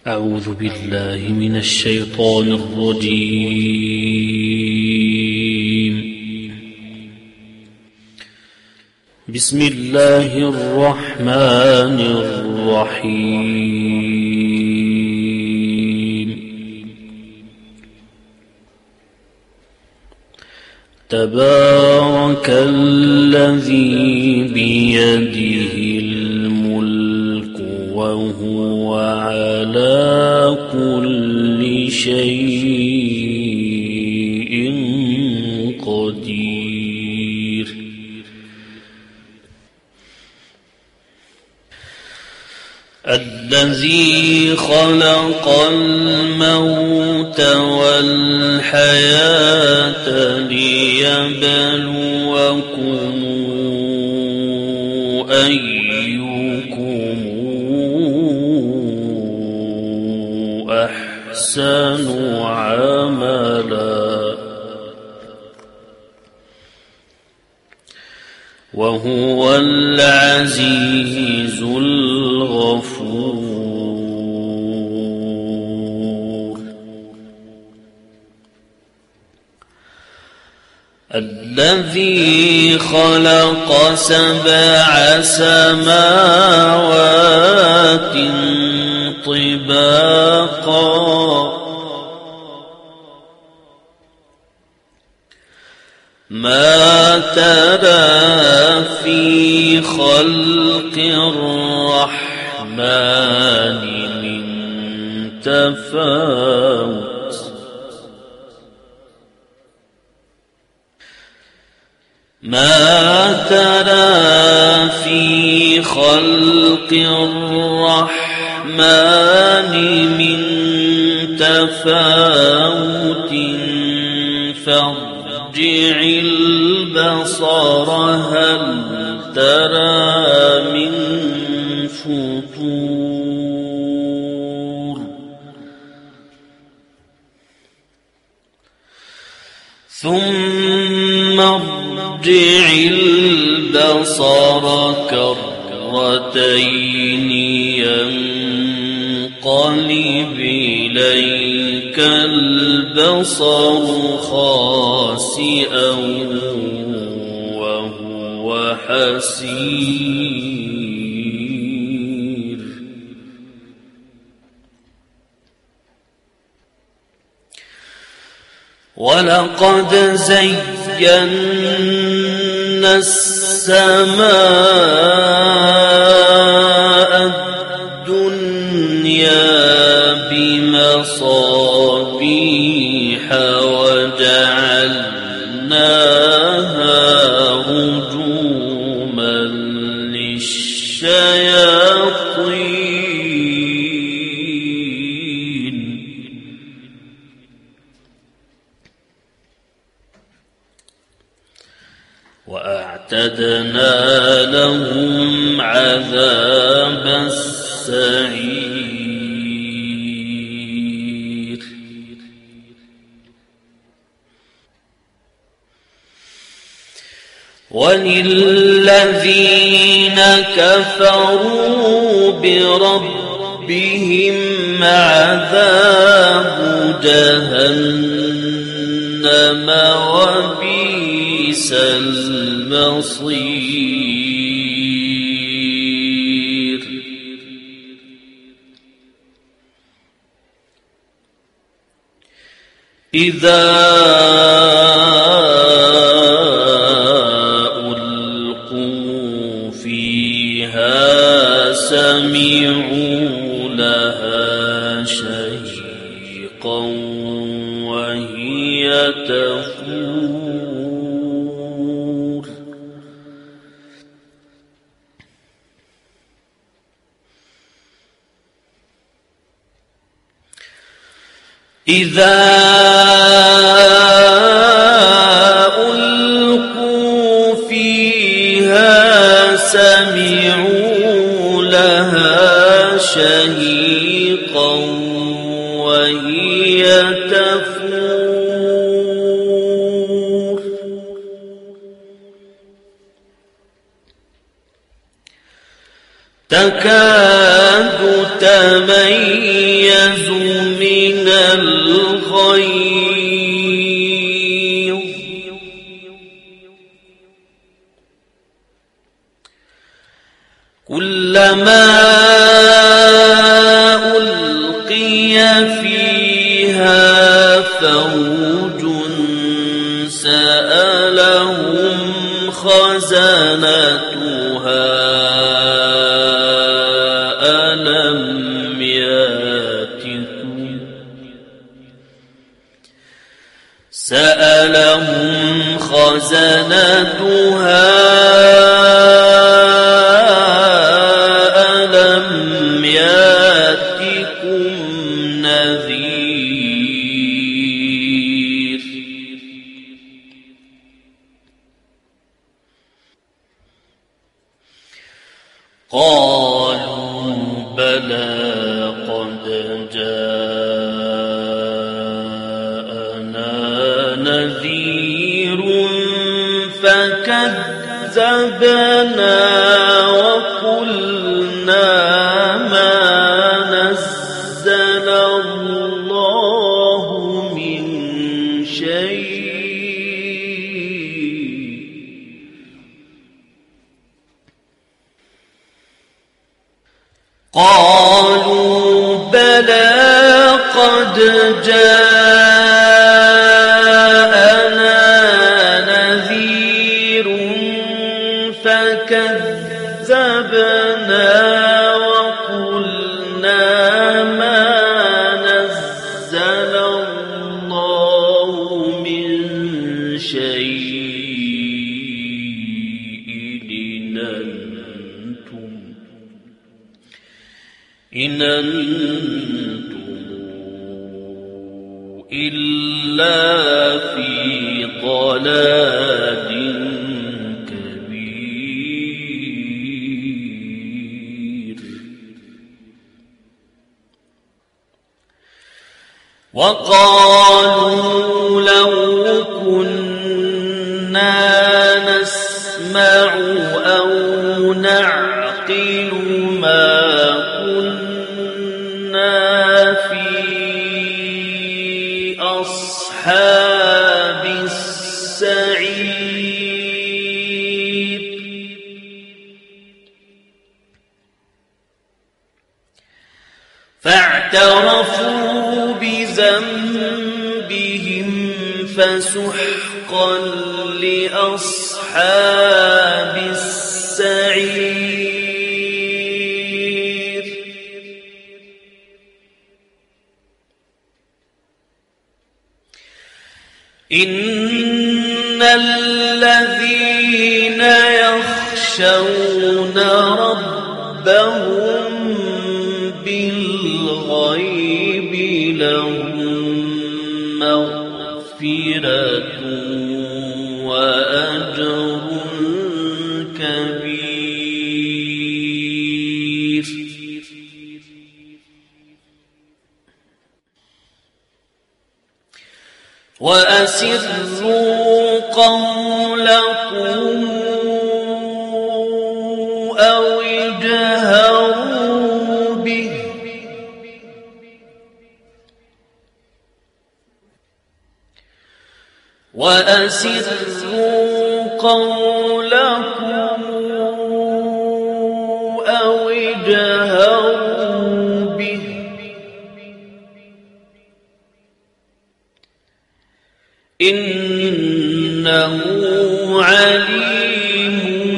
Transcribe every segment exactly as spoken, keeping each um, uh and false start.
أعوذ بالله من الشيطان الرجيم. بسم الله الرحمن الرحيم. تبارك الذي بيده الملك وهو على كل شيء قدير. الذي خلق الموت والحياة ليبلوكم أيكم أحسن عملا وهو العزيز الغفور. الذي خلق سبع سماوات طباقا ما ترى في خلق الرحمن من تفاوت ما ترى في خلق الرحمن من تفاوت فارجع البصر هل ترى من فطور ثم ارجع البصر كرتين ينقلب إليك البصر خاسئا وهو حسير. ولقد زينا السماء الدنيا بمصابيح وجعلناها رجوما للشياطين وأعتدنا لهم عذاب السعير. وللذين كفروا بربهم عذاب جهنم وبئس المصير. إذا ألقوا فيها سمعوا لها شهيقا وهي تفور. إذا ألقوا فيها سمعوا لها شهيقا وهي تفور. تكاد تميز ياتكم سألهم خزنتها ألم ياتكم نذير قالوا بلى قد جاءنا نذير فكذبنا وقلنا ما نزل الله من شيء قالوا بلى قد جاءنا نذير فكذبنا وقلنا ما نزل الله من شيء إن أنتم إن أنتم إلا في ضلال كبير وقالوا لو كنا نسمع أو نعقل ما في أصحاب السعير فاعترفوا بذنبهم فسحقا لأصحاب السعير إن الذين يخشون ربهم بالغيب لهم مغفرة وأجر كبير وأسروا قولكم أو اجهروا به وأسروا قولكم أو اجهروا به إنه عليم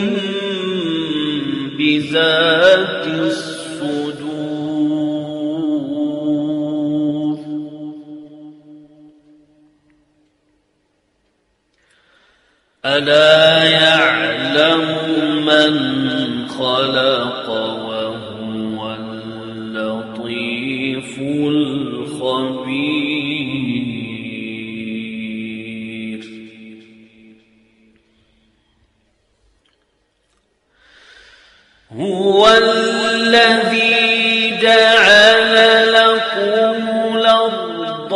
بذات الصدور ألا يعلم من خلق وهو اللطيف الخبير هو الذي جعل لكم الأرض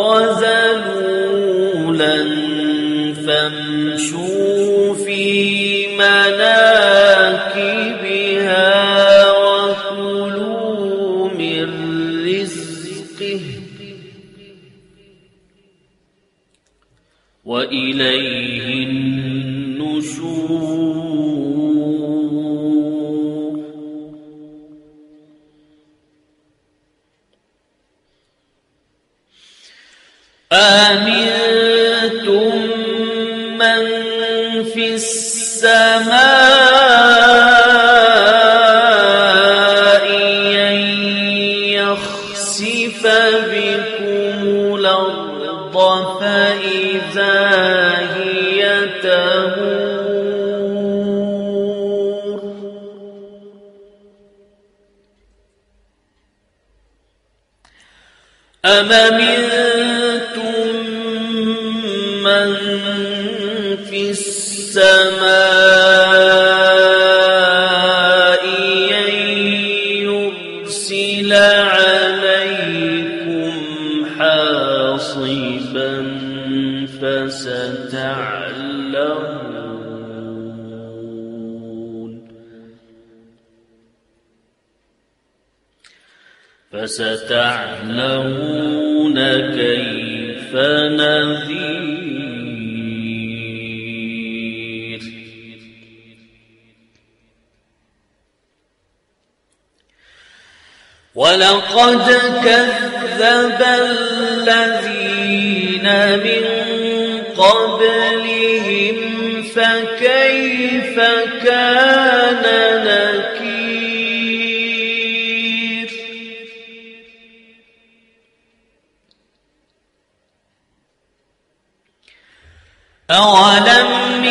ذلولا فامشوا في مناكبها وكلوا من رزقه وإليه النشور أأمنتم من في السماء أن يخسف يخسف بكم الأرض فإذا هي تمور أم أمنتم من في السماء أن يرسل عليكم حاصبا فستعلمون فستعلمون كيف نذير ولقد كذب الذين من قبلهم فكيف كان نكير أولم